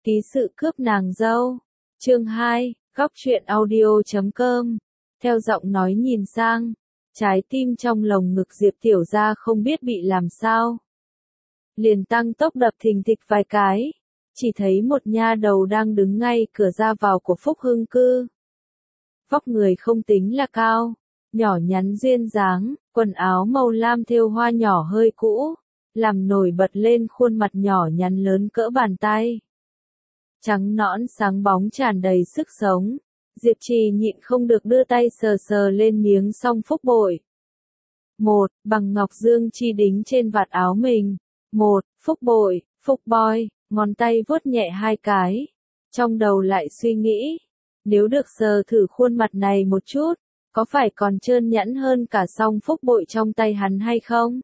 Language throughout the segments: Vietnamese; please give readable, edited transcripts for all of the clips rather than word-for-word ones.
Ký sự cướp nàng dâu. Chương 2, góc truyện audio.com. Theo giọng nói nhìn sang, trái tim trong lồng ngực Diệp Tiểu Gia không biết bị làm sao. Liền tăng tốc đập thình thịch vài cái, chỉ thấy một nha đầu đang đứng ngay cửa ra vào của Phúc Hưng Cư. Vóc người không tính là cao, nhỏ nhắn duyên dáng, quần áo màu lam thêu hoa nhỏ hơi cũ, làm nổi bật lên khuôn mặt nhỏ nhắn lớn cỡ bàn tay. Trắng nõn sáng bóng tràn đầy sức sống, Diệp Trì nhịn không được đưa tay sờ sờ lên miếng song phúc bội. Một, bằng ngọc dương chi đính trên vạt áo mình. Một, phúc bội, phúc boy, ngón tay vuốt nhẹ hai cái. Trong đầu lại suy nghĩ, nếu được sờ thử khuôn mặt này một chút, có phải còn trơn nhẵn hơn cả song phúc bội trong tay hắn hay không?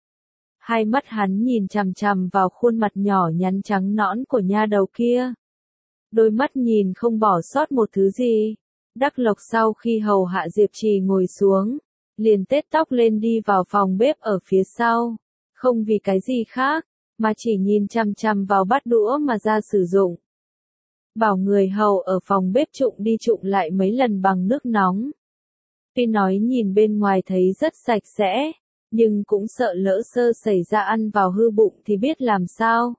Hai mắt hắn nhìn chằm chằm vào khuôn mặt nhỏ nhắn trắng nõn của nha đầu kia. Đôi mắt nhìn không bỏ sót một thứ gì. Đắc Lộc sau khi hầu hạ Diệp Trì ngồi xuống, liền tết tóc lên đi vào phòng bếp ở phía sau. Không vì cái gì khác, mà chỉ nhìn chằm chằm vào bát đũa mà ra sử dụng. Bảo người hầu ở phòng bếp trụng đi trụng lại mấy lần bằng nước nóng. Tuy nói nhìn bên ngoài thấy rất sạch sẽ, nhưng cũng sợ lỡ sơ xảy ra ăn vào hư bụng thì biết làm sao.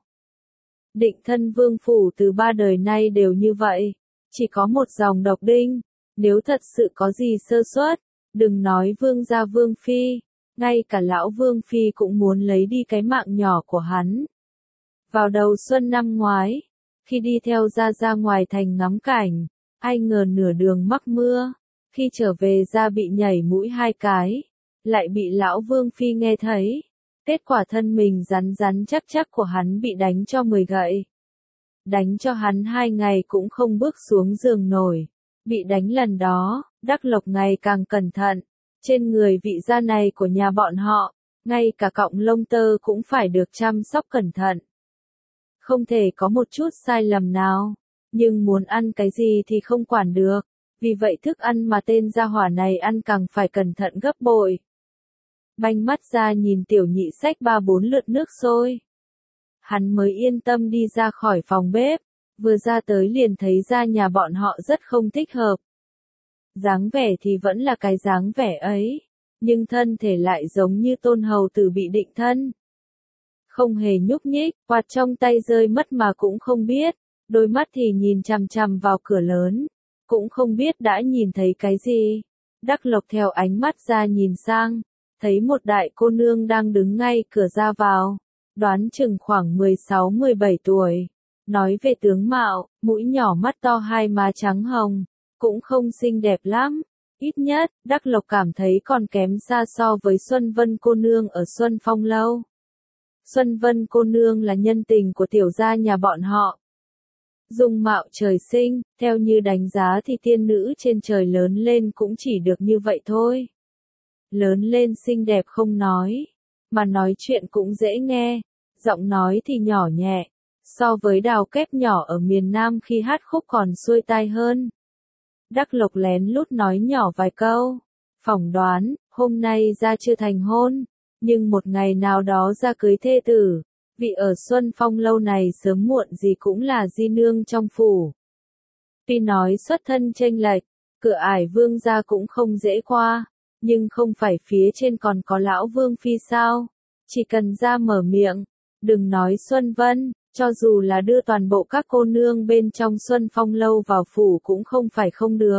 Định thân vương phủ từ 3 đời nay đều như vậy, chỉ có một dòng độc đinh, nếu thật sự có gì sơ suất, đừng nói vương gia vương phi, ngay cả lão vương phi cũng muốn lấy đi cái mạng nhỏ của hắn. Vào đầu xuân năm ngoái, khi đi theo ra ngoài thành ngắm cảnh, ai ngờ nửa đường mắc mưa, khi trở về ra bị nhảy mũi 2 cái, lại bị lão vương phi nghe thấy. Kết quả thân mình rắn rắn chắc chắc của hắn bị đánh cho 10 gậy. Đánh cho hắn 2 ngày cũng không bước xuống giường nổi. Bị đánh lần đó, Đắc Lộc ngày càng cẩn thận. Trên người vị gia này của nhà bọn họ, ngay cả cọng lông tơ cũng phải được chăm sóc cẩn thận. Không thể có một chút sai lầm nào. Nhưng muốn ăn cái gì thì không quản được. Vì vậy thức ăn mà tên gia hỏa này ăn càng phải cẩn thận gấp bội. Banh mắt ra nhìn tiểu nhị xách 3-4 lượt nước sôi. Hắn mới yên tâm đi ra khỏi phòng bếp, vừa ra tới liền thấy ra nhà bọn họ rất không thích hợp. Dáng vẻ thì vẫn là cái dáng vẻ ấy, nhưng thân thể lại giống như tôn hầu tử bị định thân. Không hề nhúc nhích, quạt trong tay rơi mất mà cũng không biết, đôi mắt thì nhìn chằm chằm vào cửa lớn, cũng không biết đã nhìn thấy cái gì. Đắc Lộc theo ánh mắt ra nhìn sang, thấy một đại cô nương đang đứng ngay cửa ra vào, đoán chừng khoảng 16-17 tuổi. Nói về tướng mạo, mũi nhỏ mắt to hai má trắng hồng, cũng không xinh đẹp lắm. Ít nhất, Đắc Lộc cảm thấy còn kém xa so với Xuân Vân cô nương ở Xuân Phong Lâu. Xuân Vân cô nương là nhân tình của tiểu gia nhà bọn họ. Dung mạo trời sinh, theo như đánh giá thì tiên nữ trên trời lớn lên cũng chỉ được như vậy thôi. Lớn lên xinh đẹp không nói, mà nói chuyện cũng dễ nghe, giọng nói thì nhỏ nhẹ, so với Đào Kép nhỏ ở miền Nam khi hát khúc còn xuôi tai hơn. Đắc Lộc lén lút nói nhỏ vài câu, phỏng đoán, hôm nay ra chưa thành hôn, nhưng một ngày nào đó ra cưới thê tử, vì ở Xuân Phong Lâu này sớm muộn gì cũng là di nương trong phủ. Tuy nói xuất thân chênh lệch, cửa ải vương gia cũng không dễ qua. Nhưng không phải phía trên còn có lão vương phi sao? Chỉ cần ra mở miệng, đừng nói Xuân Vân, cho dù là đưa toàn bộ các cô nương bên trong Xuân Phong Lâu vào phủ cũng không phải không được.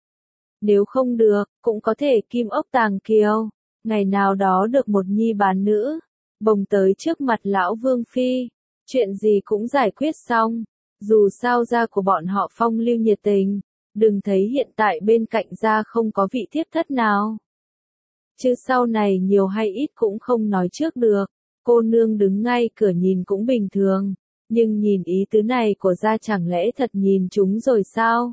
Nếu không được, cũng có thể kim ốc tàng kiều, ngày nào đó được một nhi bán nữ, bồng tới trước mặt lão vương phi, chuyện gì cũng giải quyết xong. Dù sao gia của bọn họ phong lưu nhiệt tình, đừng thấy hiện tại bên cạnh gia không có vị thiếp thất nào. Chứ sau này nhiều hay ít cũng không nói trước được. Cô nương đứng ngay cửa nhìn cũng bình thường, nhưng nhìn ý tứ này của gia chẳng lẽ thật nhìn chúng rồi sao?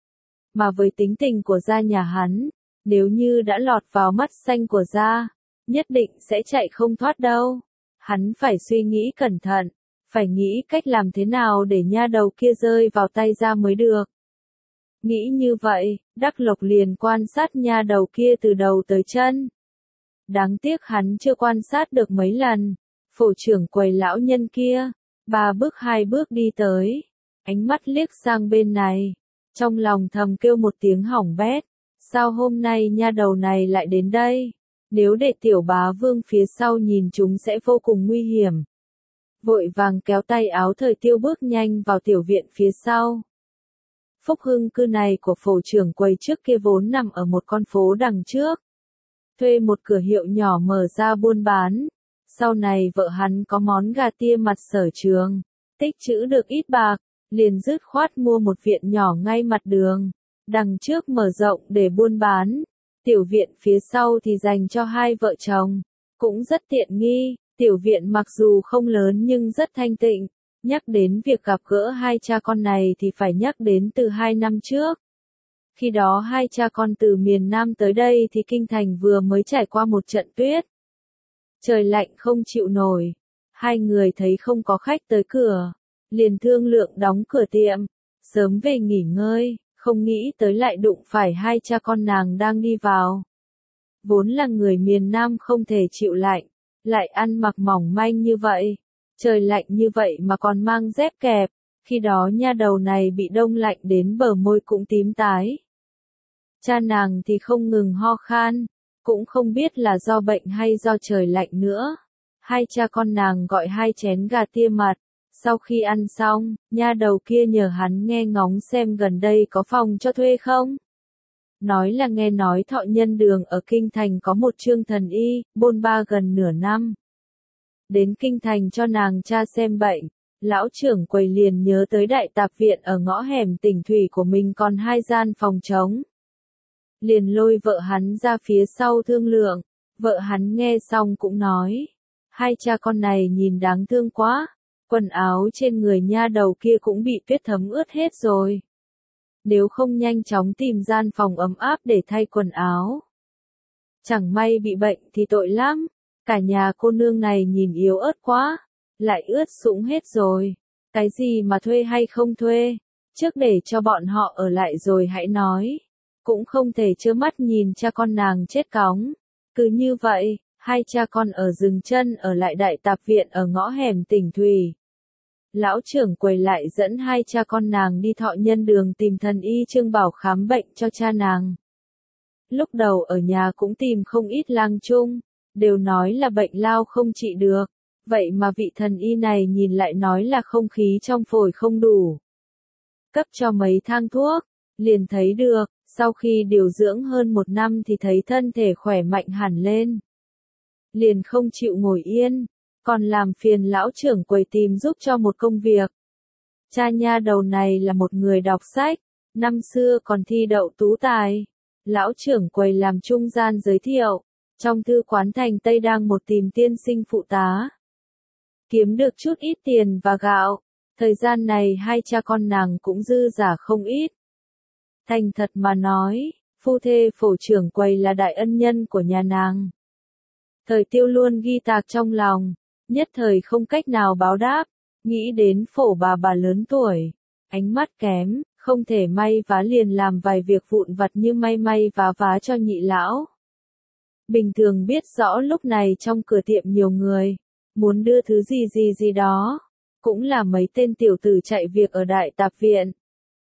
Mà với tính tình của gia nhà hắn, nếu như đã lọt vào mắt xanh của gia, nhất định sẽ chạy không thoát đâu. Hắn phải suy nghĩ cẩn thận, phải nghĩ cách làm thế nào để nha đầu kia rơi vào tay gia mới được. Nghĩ như vậy, Đắc Lộc liền quan sát nha đầu kia từ đầu tới chân. Đáng tiếc hắn chưa quan sát được mấy lần. Phổ trưởng quầy lão nhân kia, 3 bước 2 bước đi tới. ánh mắt liếc sang bên này, trong lòng thầm kêu một tiếng hỏng bét, sao hôm nay nha đầu này lại đến đây, nếu để tiểu bá vương phía sau nhìn chúng sẽ vô cùng nguy hiểm. Vội vàng kéo tay áo Thời Tiêu bước nhanh vào tiểu viện phía sau. Phúc Hưng cư này của phổ trưởng quầy trước kia vốn nằm ở một con phố đằng trước. Thuê một cửa hiệu nhỏ mở ra buôn bán. Sau này vợ hắn có món gà tia mặt sở trường, tích trữ được ít bạc, liền dứt khoát mua một viện nhỏ ngay mặt đường. Đằng trước mở rộng để buôn bán. Tiểu viện phía sau thì dành cho hai vợ chồng. Cũng rất tiện nghi, tiểu viện mặc dù không lớn nhưng rất thanh tịnh. Nhắc đến việc gặp gỡ hai cha con này thì phải nhắc đến từ 2 năm trước. Khi đó hai cha con từ miền Nam tới đây thì kinh thành vừa mới trải qua một trận tuyết. Trời lạnh không chịu nổi. Hai người thấy không có khách tới cửa. Liền thương lượng đóng cửa tiệm. Sớm về nghỉ ngơi. Không nghĩ tới lại đụng phải hai cha con nàng đang đi vào. Vốn là người miền Nam không thể chịu lạnh. Lại ăn mặc mỏng manh như vậy. Trời lạnh như vậy mà còn mang dép kẹp. Khi đó nha đầu này bị đông lạnh đến bờ môi cũng tím tái. Cha nàng thì không ngừng ho khan. Cũng không biết là do bệnh hay do trời lạnh nữa. Hai cha con nàng gọi 2 chén gà tia mặt. Sau khi ăn xong, nha đầu kia nhờ hắn nghe ngóng xem gần đây có phòng cho thuê không. Nói là nghe nói Thọ Nhân Đường ở Kinh Thành có một Trương thần y, bôn ba gần nửa năm. Đến Kinh Thành cho nàng cha xem bệnh, lão trưởng quầy liền nhớ tới đại tạp viện ở ngõ hẻm Tỉnh Thủy của mình còn 2 gian phòng trống. Liền lôi vợ hắn ra phía sau thương lượng, vợ hắn nghe xong cũng nói, hai cha con này nhìn đáng thương quá, quần áo trên người nha đầu kia cũng bị tuyết thấm ướt hết rồi. Nếu không nhanh chóng tìm gian phòng ấm áp để thay quần áo. Chẳng may bị bệnh thì tội lắm, cả nhà cô nương này nhìn yếu ớt quá, lại ướt sũng hết rồi. Cái gì mà thuê hay không thuê, trước để cho bọn họ ở lại rồi hãy nói. Cũng không thể trơ mắt nhìn cha con nàng chết cóng. Cứ như vậy, hai cha con ở dừng chân ở lại đại tạp viện ở ngõ hẻm Tỉnh Thủy. Lão trưởng quầy lại dẫn hai cha con nàng đi Thọ Nhân Đường tìm thần y Trương Bảo khám bệnh cho cha nàng. Lúc đầu ở nhà cũng tìm không ít lang chung, đều nói là bệnh lao không trị được. Vậy mà vị thần y này nhìn lại nói là không khí trong phổi không đủ. Cấp cho mấy thang thuốc, liền thấy được, sau khi điều dưỡng hơn 1 năm thì thấy thân thể khỏe mạnh hẳn lên. Liền không chịu ngồi yên, còn làm phiền lão trưởng quầy tìm giúp cho một công việc. Cha nha đầu này là một người đọc sách, năm xưa còn thi đậu tú tài. Lão trưởng quầy làm trung gian giới thiệu, trong thư quán thành Tây đang một tìm tiên sinh phụ tá. Kiếm được chút ít tiền và gạo, thời gian này hai cha con nàng cũng dư giả không ít. Thành thật mà nói, phu thê phổ trưởng quầy là đại ân nhân của nhà nàng. Thời Tiêu luôn ghi tạc trong lòng, nhất thời không cách nào báo đáp, nghĩ đến phổ bà lớn tuổi, ánh mắt kém, không thể may vá liền làm vài việc vụn vặt như may vá cho nhị lão. Bình thường biết rõ lúc này trong cửa tiệm nhiều người, muốn đưa thứ gì đó, cũng là mấy tên tiểu tử chạy việc ở đại tạp viện.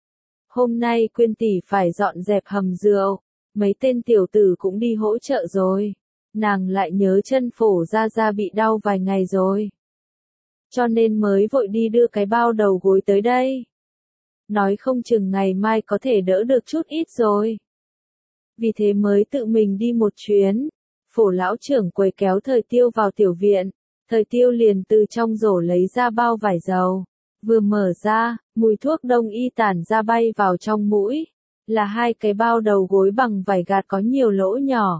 Hôm nay Quyên tỷ phải dọn dẹp hầm rượu, mấy tên tiểu tử cũng đi hỗ trợ rồi. Nàng lại nhớ chân phổ ra bị đau vài ngày rồi. Cho nên mới vội đi đưa cái bao đầu gối tới đây. Nói không chừng ngày mai có thể đỡ được chút ít rồi. Vì thế mới tự mình đi một chuyến. Phổ lão trưởng quầy kéo Thời Tiêu vào tiểu viện. Thời Tiêu liền từ trong rổ lấy ra bao vải dầu. Vừa mở ra, mùi thuốc đông y tản ra bay vào trong mũi. Là 2 cái bao đầu gối bằng vải gạt có nhiều lỗ nhỏ.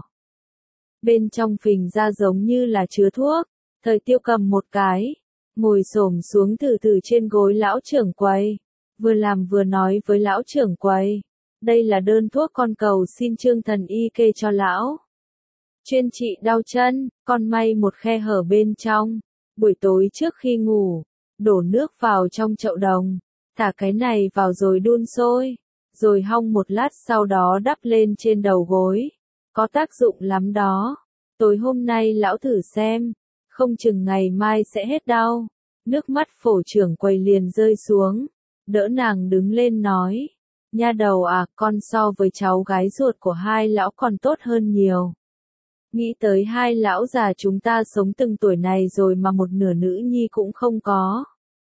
Bên trong phình ra giống như là chứa thuốc. Thời Tiêu cầm một cái, ngồi xổm xuống thử trên gối lão trưởng quầy. Vừa làm vừa nói với lão trưởng quầy. Đây là đơn thuốc con cầu xin Trương thần y kê cho lão. Chuyên trị đau chân, con may một khe hở bên trong. Buổi tối trước khi ngủ, đổ nước vào trong chậu đồng. Thả cái này vào rồi đun sôi. Rồi hong một lát sau đó đắp lên trên đầu gối. Có tác dụng lắm đó. Tối hôm nay lão thử xem. Không chừng ngày mai sẽ hết đau. Nước mắt phổ trưởng quầy liền rơi xuống. đỡ nàng đứng lên nói. Nha đầu à, con so với cháu gái ruột của hai lão còn tốt hơn nhiều. Nghĩ tới hai lão già chúng ta sống từng tuổi này rồi mà một nửa nữ nhi cũng không có.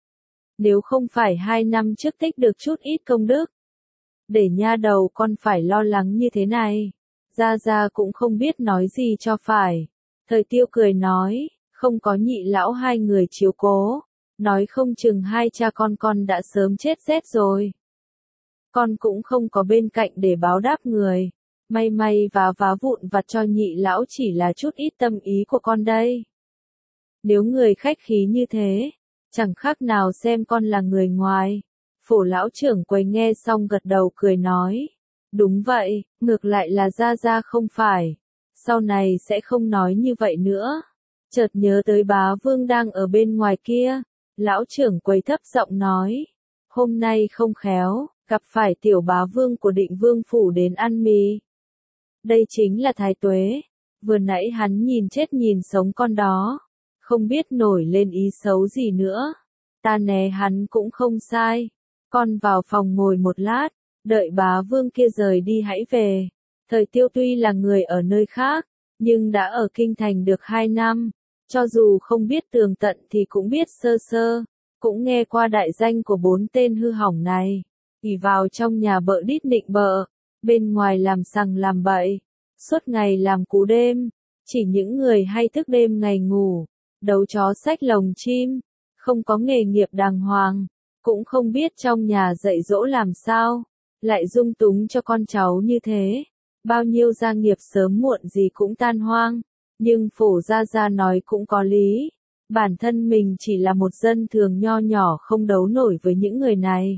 Nếu không phải 2 năm trước tích được chút ít công đức, để nha đầu con phải lo lắng như thế này. Gia Gia cũng không biết nói gì cho phải. Thời Tiêu cười nói, không có nhị lão hai người chiếu cố, nói không chừng hai cha con đã sớm chết rét rồi. Con cũng không có bên cạnh để báo đáp người, may và vá vụn vặt cho nhị lão chỉ là chút ít tâm ý của con đây. Nếu người khách khí như thế, chẳng khác nào xem con là người ngoài. Phổ lão trưởng quầy nghe xong gật đầu cười nói, đúng vậy, ngược lại là Gia Gia không phải, sau này sẽ không nói như vậy nữa. Chợt nhớ tới bá vương đang ở bên ngoài kia, lão trưởng quầy thấp giọng nói, hôm nay không khéo, gặp phải tiểu bá vương của Định Vương phủ đến ăn mì. Đây chính là Thái Tuế, vừa nãy hắn nhìn chết nhìn sống con đó, không biết nổi lên ý xấu gì nữa. Ta né hắn cũng không sai, con vào phòng ngồi một lát, đợi bá vương kia rời đi hãy về. Thời Tiêu tuy là người ở nơi khác, nhưng đã ở kinh thành được 2 năm, cho dù không biết tường tận thì cũng biết sơ sơ, cũng nghe qua đại danh của 4 tên hư hỏng này. Ỷ vào trong nhà bợ đít nịnh bợ, bên ngoài làm sằng làm bậy, suốt ngày làm cú đêm, chỉ những người hay thức đêm ngày ngủ, đấu chó xách lồng chim, không có nghề nghiệp đàng hoàng, cũng không biết trong nhà dạy dỗ làm sao, lại dung túng cho con cháu như thế. Bao nhiêu gia nghiệp sớm muộn gì cũng tan hoang, nhưng Phổ Gia Gia nói cũng có lý, bản thân mình chỉ là một dân thường nho nhỏ không đấu nổi với những người này.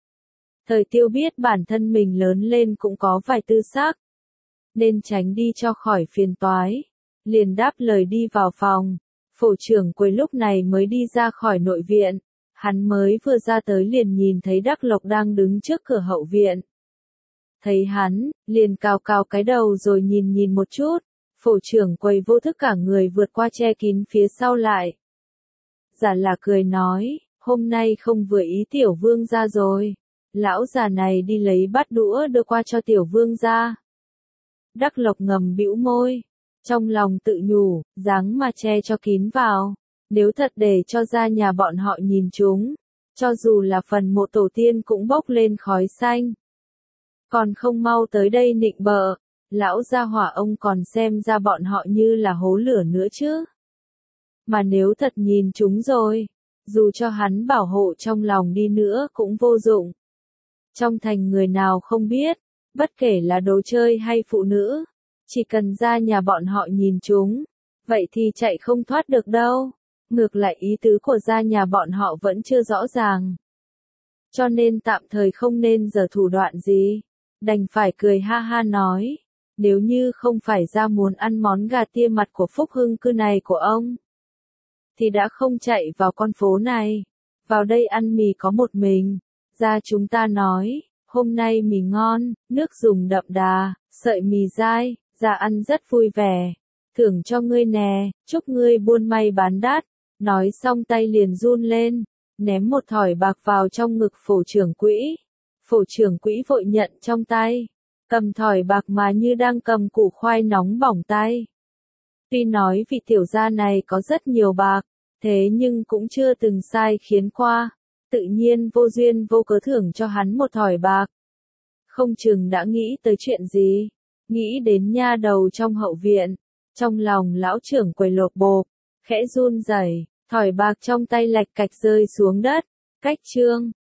Thời Tiêu biết bản thân mình lớn lên cũng có vài tư sắc, nên tránh đi cho khỏi phiền toái, liền đáp lời đi vào phòng. Phổ trưởng quầy lúc này mới đi ra khỏi nội viện, hắn mới vừa ra tới liền nhìn thấy Đắc Lộc đang đứng trước cửa hậu viện. Thấy hắn, liền cào cái đầu rồi nhìn một chút, phổ trưởng quầy vô thức cả người vượt qua che kín phía sau lại. Giả là cười nói, hôm nay không vừa ý tiểu vương ra rồi, lão già này đi lấy bát đũa đưa qua cho tiểu vương ra. Đắc Lộc ngầm bĩu môi, trong lòng tự nhủ, dáng mà che cho kín vào, nếu thật để cho ra nhà bọn họ nhìn chúng, cho dù là phần mộ tổ tiên cũng bốc lên khói xanh. Còn không mau tới đây nịnh bợ, lão gia hỏa ông còn xem ra bọn họ như là hố lửa nữa chứ. Mà nếu thật nhìn chúng rồi, dù cho hắn bảo hộ trong lòng đi nữa cũng vô dụng. Trong thành người nào không biết, bất kể là đồ chơi hay phụ nữ, chỉ cần ra nhà bọn họ nhìn chúng, vậy thì chạy không thoát được đâu. Ngược lại ý tứ của gia nhà bọn họ vẫn chưa rõ ràng. Cho nên tạm thời không nên giở thủ đoạn gì. Đành phải cười ha ha nói, nếu như không phải ra muốn ăn món gà tia mặt của Phúc Hưng cư này của ông, thì đã không chạy vào con phố này, vào đây ăn mì có một mình. Ra chúng ta nói, hôm nay mì ngon, nước dùng đậm đà, sợi mì dai, ra ăn rất vui vẻ, thưởng cho ngươi nè, chúc ngươi buôn may bán đắt. Nói xong tay liền run lên, ném một thỏi bạc vào trong ngực phổ trưởng quỹ. Phổ trưởng quỹ vội nhận trong tay, cầm thỏi bạc mà như đang cầm củ khoai nóng bỏng tay. Tuy nói vị tiểu gia này có rất nhiều bạc, thế nhưng cũng chưa từng sai khiến qua, tự nhiên vô duyên vô cớ thưởng cho hắn một thỏi bạc. Không chừng đã nghĩ tới chuyện gì, nghĩ đến nha đầu trong hậu viện, trong lòng lão trưởng quầy lột bộp, khẽ run rẩy, thỏi bạc trong tay lạch cạch rơi xuống đất. Cách chương